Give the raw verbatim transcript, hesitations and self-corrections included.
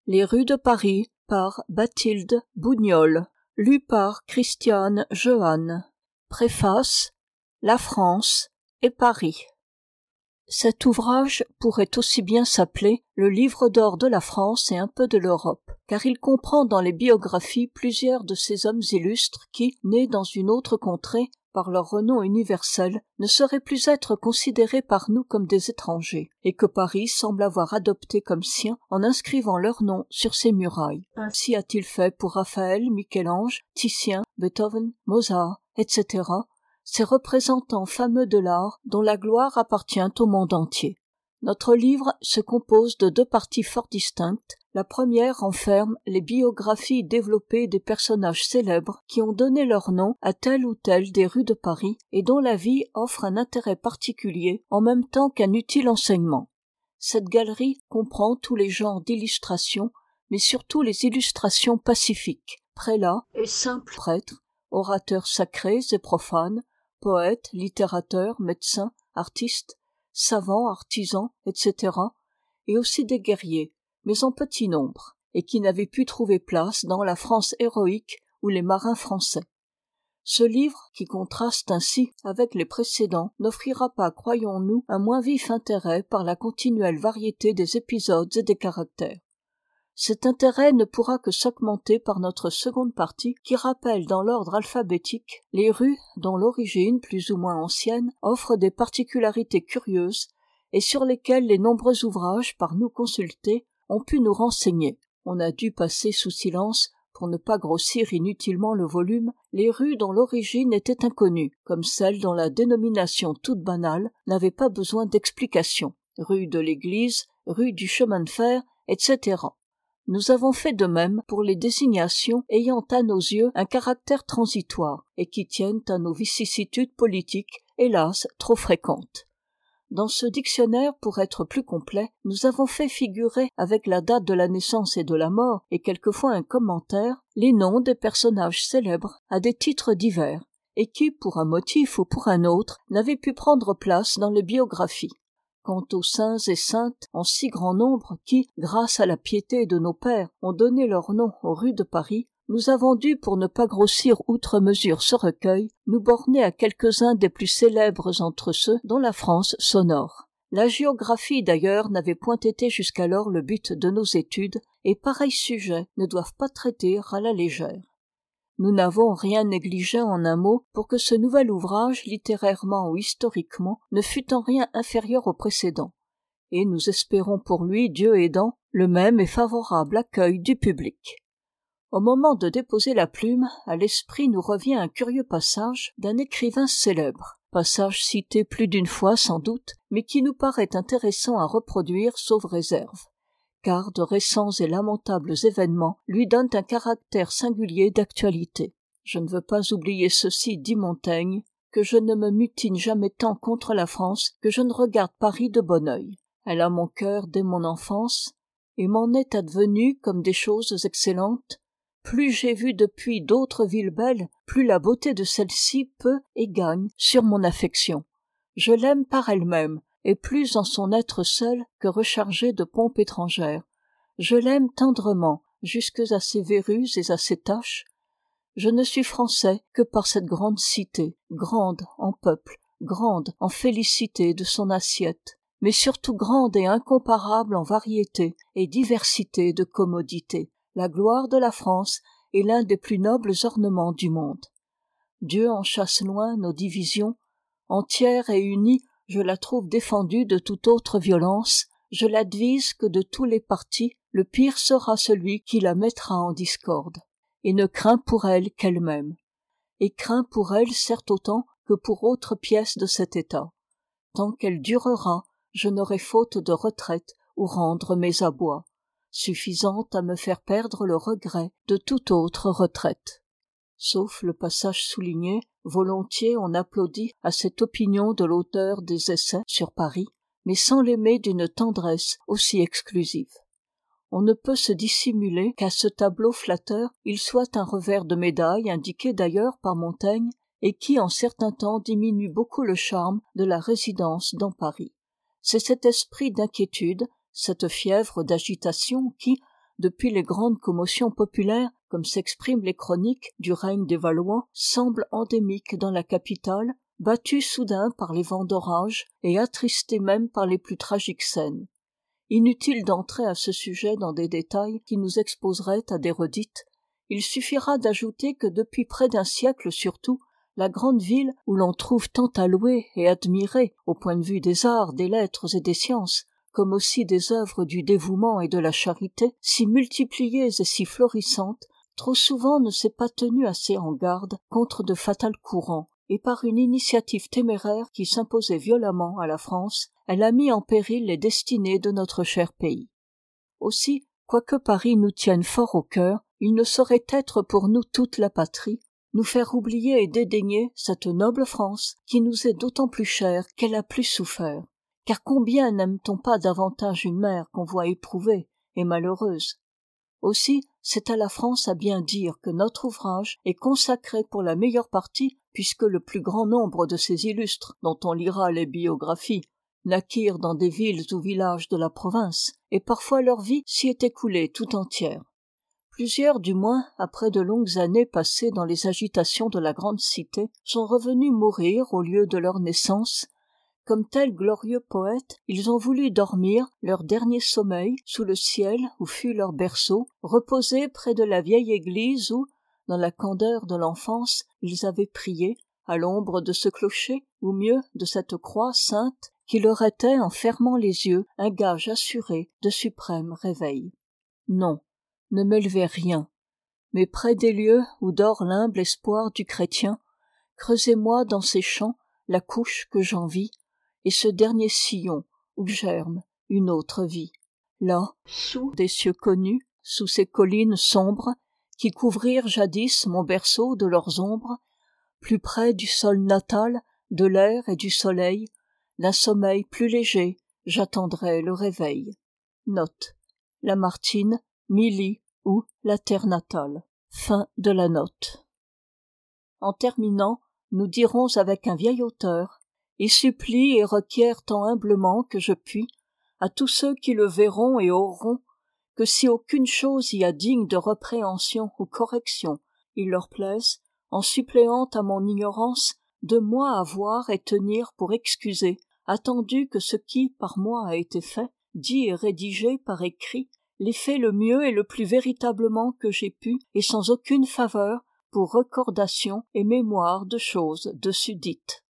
Les rues de Paris par Bathilde Bougnol, lu par Christiane Jehanne. Préface, La France et Paris. Cet ouvrage pourrait aussi bien s'appeler le livre d'or de la France et un peu de l'Europe, car il comprend dans les biographies plusieurs de ces hommes illustres qui, nés dans une autre contrée, par leur renom universel, ne sauraient plus être considérés par nous comme des étrangers, et que Paris semble avoir adopté comme sien en inscrivant leur nom sur ses murailles. Ainsi a-t-il fait pour Raphaël, Michel-Ange, Titien, Beethoven, Mozart, et cetera, ces représentants fameux de l'art dont la gloire appartient au monde entier. Notre livre se compose de deux parties fort distinctes. La première renferme les biographies développées des personnages célèbres qui ont donné leur nom à telle ou telle des rues de Paris et dont la vie offre un intérêt particulier en même temps qu'un utile enseignement. Cette galerie comprend tous les genres d'illustrations, mais surtout les illustrations pacifiques, prélats et simples prêtres, orateurs sacrés et profanes, poètes, littérateurs, médecins, artistes, savants, artisans, et cetera, et aussi des guerriers, mais en petit nombre, et qui n'avaient pu trouver place dans la France héroïque ou les marins français. Ce livre, qui contraste ainsi avec les précédents, n'offrira pas, croyons-nous, un moins vif intérêt par la continuelle variété des épisodes et des caractères. Cet intérêt ne pourra que s'augmenter par notre seconde partie qui rappelle dans l'ordre alphabétique les rues dont l'origine, plus ou moins ancienne, offre des particularités curieuses et sur lesquelles les nombreux ouvrages par nous consultés ont pu nous renseigner. On a dû passer sous silence, pour ne pas grossir inutilement le volume, les rues dont l'origine était inconnue, comme celles dont la dénomination toute banale n'avait pas besoin d'explication. Rue de l'Église, rue du chemin de fer, et cetera. Nous avons fait de même pour les désignations ayant à nos yeux un caractère transitoire et qui tiennent à nos vicissitudes politiques, hélas trop fréquentes. Dans ce dictionnaire, pour être plus complet, nous avons fait figurer, avec la date de la naissance et de la mort, et quelquefois un commentaire, les noms des personnages célèbres à des titres divers, et qui, pour un motif ou pour un autre, n'avaient pu prendre place dans les biographies. Quant aux saints et saintes, en si grand nombre, qui, grâce à la piété de nos pères, ont donné leur nom aux rues de Paris, nous avons dû, pour ne pas grossir outre mesure ce recueil, nous borner à quelques-uns des plus célèbres entre ceux dont la France s'honore. La géographie, d'ailleurs, n'avait point été jusqu'alors le but de nos études, et pareils sujets ne doivent pas traiter à la légère. Nous n'avons rien négligé en un mot pour que ce nouvel ouvrage, littérairement ou historiquement, ne fût en rien inférieur au précédent. Et nous espérons pour lui, Dieu aidant, le même et favorable accueil du public. Au moment de déposer la plume, à l'esprit nous revient un curieux passage d'un écrivain célèbre, passage cité plus d'une fois sans doute, mais qui nous paraît intéressant à reproduire sauf réserve, car de récents et lamentables événements lui donnent un caractère singulier d'actualité. Je ne veux pas oublier ceci, dit Montaigne, que je ne me mutine jamais tant contre la France que je ne regarde Paris de bon œil. Elle a mon cœur dès mon enfance, et m'en est advenue comme des choses excellentes. Plus j'ai vu depuis d'autres villes belles, plus la beauté de celle-ci peut et gagne sur mon affection. Je l'aime par elle-même, et plus en son être seul que rechargé de pompe étrangère. Je l'aime tendrement, jusque à ses verrues et à ses taches. Je ne suis français que par cette grande cité, grande en peuple, grande en félicité de son assiette, mais surtout grande et incomparable en variété et diversité de commodités. La gloire de la France est l'un des plus nobles ornements du monde. Dieu en chasse loin nos divisions. Entière et unie, je la trouve défendue de toute autre violence. Je l'advise que de tous les partis, le pire sera celui qui la mettra en discorde, et ne crains pour elle qu'elle-même. Et crains pour elle certes autant que pour autres pièces de cet état. Tant qu'elle durera, je n'aurai faute de retraite où rendre mes abois, suffisante à me faire perdre le regret de toute autre retraite. Sauf le passage souligné, volontiers on applaudit à cette opinion de l'auteur des essais sur Paris, mais sans l'aimer d'une tendresse aussi exclusive. On ne peut se dissimuler qu'à ce tableau flatteur il soit un revers de médaille indiqué d'ailleurs par Montaigne et qui en certains temps diminue beaucoup le charme de la résidence dans Paris. C'est cet esprit d'inquiétude, cette fièvre d'agitation qui, depuis les grandes commotions populaires, comme s'expriment les chroniques du règne des Valois, semble endémique dans la capitale, battue soudain par les vents d'orage et attristée même par les plus tragiques scènes. Inutile d'entrer à ce sujet dans des détails qui nous exposeraient à des redites, il suffira d'ajouter que depuis près d'un siècle surtout, la grande ville où l'on trouve tant à louer et admirer au point de vue des arts, des lettres et des sciences, comme aussi des œuvres du dévouement et de la charité, si multipliées et si florissantes, trop souvent ne s'est pas tenue assez en garde contre de fatals courants, et par une initiative téméraire qui s'imposait violemment à la France, elle a mis en péril les destinées de notre cher pays. Aussi, quoique Paris nous tienne fort au cœur, il ne saurait être pour nous toute la patrie, nous faire oublier et dédaigner cette noble France qui nous est d'autant plus chère qu'elle a plus souffert. Car combien n'aime-t-on pas davantage une mère qu'on voit éprouvée et malheureuse? Aussi, c'est à la France à bien dire que notre ouvrage est consacré pour la meilleure partie, puisque le plus grand nombre de ces illustres, dont on lira les biographies, naquirent dans des villes ou villages de la province, et parfois leur vie s'y est écoulée tout entière. Plusieurs, du moins, après de longues années passées dans les agitations de la grande cité, sont revenus mourir au lieu de leur naissance. Comme tels glorieux poètes, ils ont voulu dormir leur dernier sommeil sous le ciel où fut leur berceau, reposer près de la vieille église où, dans la candeur de l'enfance, ils avaient prié, à l'ombre de ce clocher, ou mieux de cette croix sainte, qui leur était, en fermant les yeux, un gage assuré de suprême réveil. Non, ne m'élevez rien, mais près des lieux où dort l'humble espoir du chrétien, creusez-moi dans ces champs la couche que j'envie, et ce dernier sillon où germe une autre vie. Là, sous des cieux connus, sous ces collines sombres, qui couvrirent jadis mon berceau de leurs ombres, plus près du sol natal, de l'air et du soleil, d'un sommeil plus léger, j'attendrai le réveil. Note. Lamartine, Milly ou La terre natale. Fin de la note. En terminant, nous dirons avec un vieil auteur: il supplie et requiert tant humblement que je puis, à tous ceux qui le verront et auront, que si aucune chose y a digne de répréhension ou correction, il leur plaise, en suppléant à mon ignorance, de moi à voir et tenir pour excuser, attendu que ce qui par moi a été fait, dit et rédigé par écrit, l'ai fait le mieux et le plus véritablement que j'ai pu, et sans aucune faveur, pour recordation et mémoire de choses dessus dites.